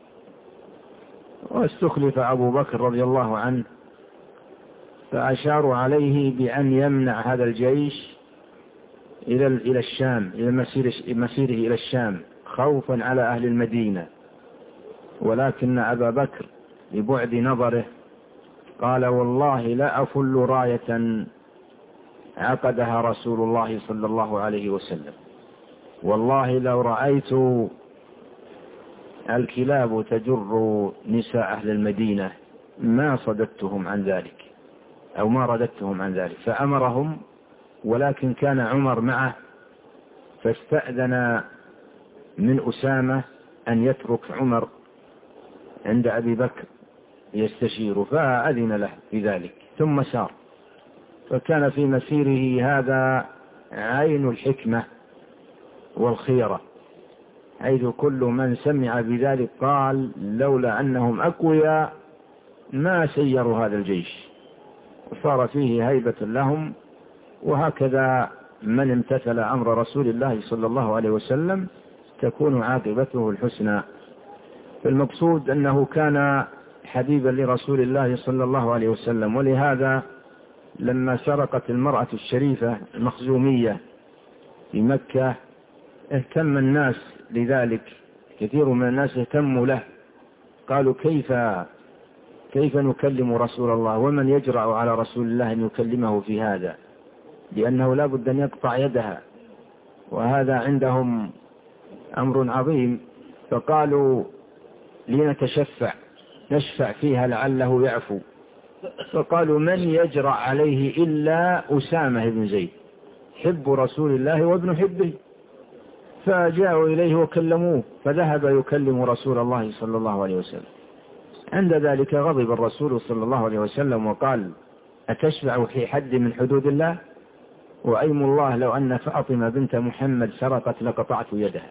واستخلف أبو بكر رضي الله عنه، فأشاروا عليه بأن يمنع هذا الجيش إلى الشام، إلى مسيره إلى الشام، خوفا على أهل المدينة. ولكن أبا بكر لبعد نظره قال والله لا أفل راية عقدها رسول الله صلى الله عليه وسلم، والله لو رأيت الكلاب تجر نساء أهل المدينة ما صددتهم عن ذلك أو ما رددتهم عن ذلك. فأمرهم، ولكن كان عمر معه، فاستأذن من أسامة أن يترك عمر عند أبي بكر يستشير، فأذن له في ذلك ثم سار. فكان في مسيره هذا عين الحكمة والخيرة، حيث كل من سمع بذلك قال لولا أنهم أقوياء ما سيروا هذا الجيش، وصار فيه هيبة لهم. وهكذا من امتثل أمر رسول الله صلى الله عليه وسلم تكون عاقبته الحسنى. فالمقصود أنه كان حبيبا لرسول الله صلى الله عليه وسلم، ولهذا لما سرقت المرأة الشريفة المخزومية في مكة اهتم الناس لذلك، كثير من الناس اهتموا له، قالوا كيف نكلم رسول الله ومن يجرأ على رسول الله أن يكلمه في هذا، لأنه لا بد أن يقطع يدها، وهذا عندهم أمر عظيم. فقالوا نشفع فيها لعله يعفو. فقالوا من يجرأ عليه إلا أسامة بن زيد حب رسول الله وابن حبه. فجاءوا إليه وكلموه، فذهب يكلم رسول الله صلى الله عليه وسلم. عند ذلك غضب الرسول صلى الله عليه وسلم وقال أتشفع في حد من حدود الله؟ وأيم الله لو أن فاطمة بنت محمد سرقت لقطعت يدها.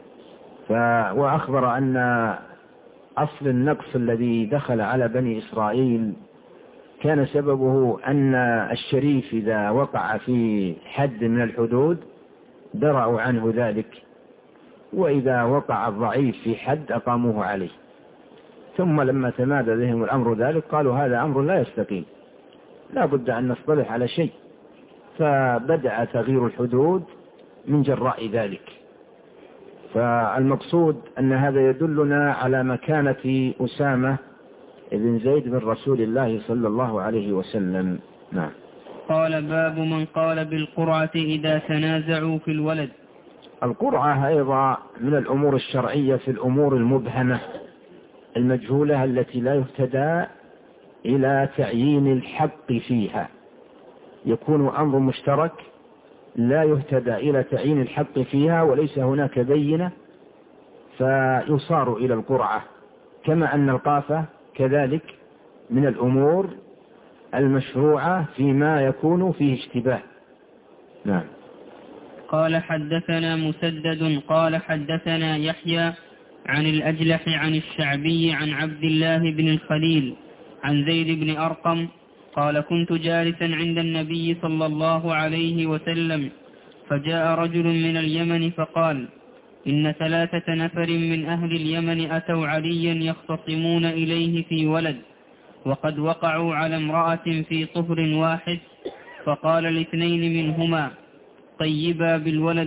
وأخبر أن أصل النقص الذي دخل على بني إسرائيل كان سببه أن الشريف إذا وقع في حد من الحدود درعوا عنه ذلك، وإذا وقع الضعيف في حد أقاموه عليه. ثم لما تمادى بهم الأمر ذلك قالوا هذا أمر لا يستقيم، لا بد أن نصطلح على شيء. فبدأ تغيير الحدود من جراء ذلك. فالمقصود أن هذا يدلنا على مكانة أسامة بن زيد بن رسول الله صلى الله عليه وسلم. نعم. قال باب من قال بالقرعة إذا تنازعوا في الولد. القرعة أيضا من الأمور الشرعية في الأمور المبهمة المجهولة التي لا يهتدى إلى تعيين الحق فيها، يكون أمر مشترك لا يهتدى إلى تعيين الحق فيها وليس هناك بينة، فيصار إلى القرعة. كما أن القافة كذلك من الأمور المشروعة فيما يكون فيه اشتباه. نعم. قال حدثنا مسدد قال حدثنا يحيى عن الأجلح عن الشعبي عن عبد الله بن الخليل عن زيد بن أرقم قال كنت جالسا عند النبي صلى الله عليه وسلم فجاء رجل من اليمن فقال إن 3 نفر من أهل اليمن أتوا عليا يختصمون إليه في ولد، وقد وقعوا على امرأة في طهر واحد، فقال ل2 منهما طيبا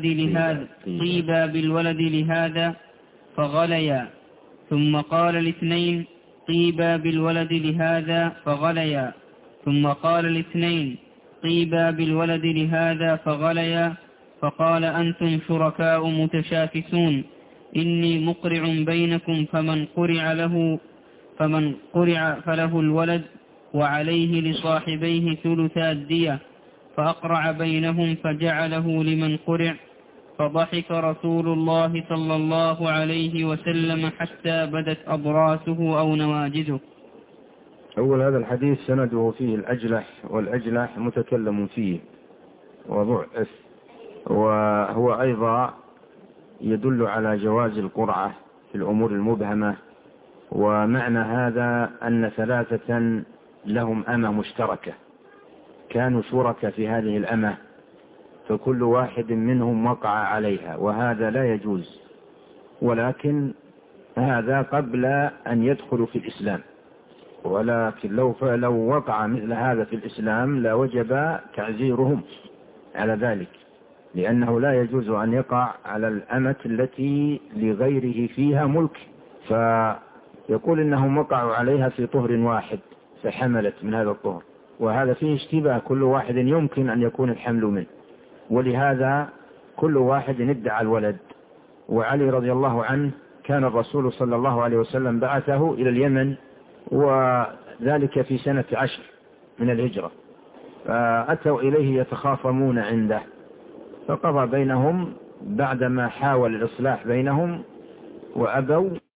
بالولد لهذا فغليا، ثم قال ل2 طيبا بالولد لهذا فغليا، ثم قال ل2 طيبا بالولد لهذا فغليا، فقال أنتم شركاء متشاكسون، إني مقرع بينكم فمن قرع فله الولد وعليه لصاحبيه ثلثا الدية، فأقرع بينهم فجعله لمن قرع، فضحك رسول الله صلى الله عليه وسلم حتى بدت أضراسه أو نواجذه. أول هذا الحديث سنده فيه الأجلح، والأجلح متكلم فيه وضعف، وهو أيضا يدل على جواز القرعة في الأمور المبهمة. ومعنى هذا أن 3 لهم أمة مشتركة، كانوا شركاء في هذه الأمة، فكل واحد منهم وقع عليها، وهذا لا يجوز، ولكن هذا قبل أن يدخلوا في الإسلام. ولكن لو وقع مثل هذا في الإسلام لا وجب تعزيرهم على ذلك، لأنه لا يجوز أن يقع على الأمة التي لغيره فيها ملك. فيقول إنهم وقعوا عليها في طهر واحد فحملت من هذا الطهر، وهذا فيه اشتباه، كل واحد يمكن أن يكون الحمل منه، ولهذا كل واحد ادعى الولد. وعلي رضي الله عنه كان الرسول صلى الله عليه وسلم بعثه إلى اليمن، وذلك في سنة 10 من الهجرة، فأتوا إليه يتخاصمون عنده، فقضى بينهم بعدما حاول الإصلاح بينهم وأبوا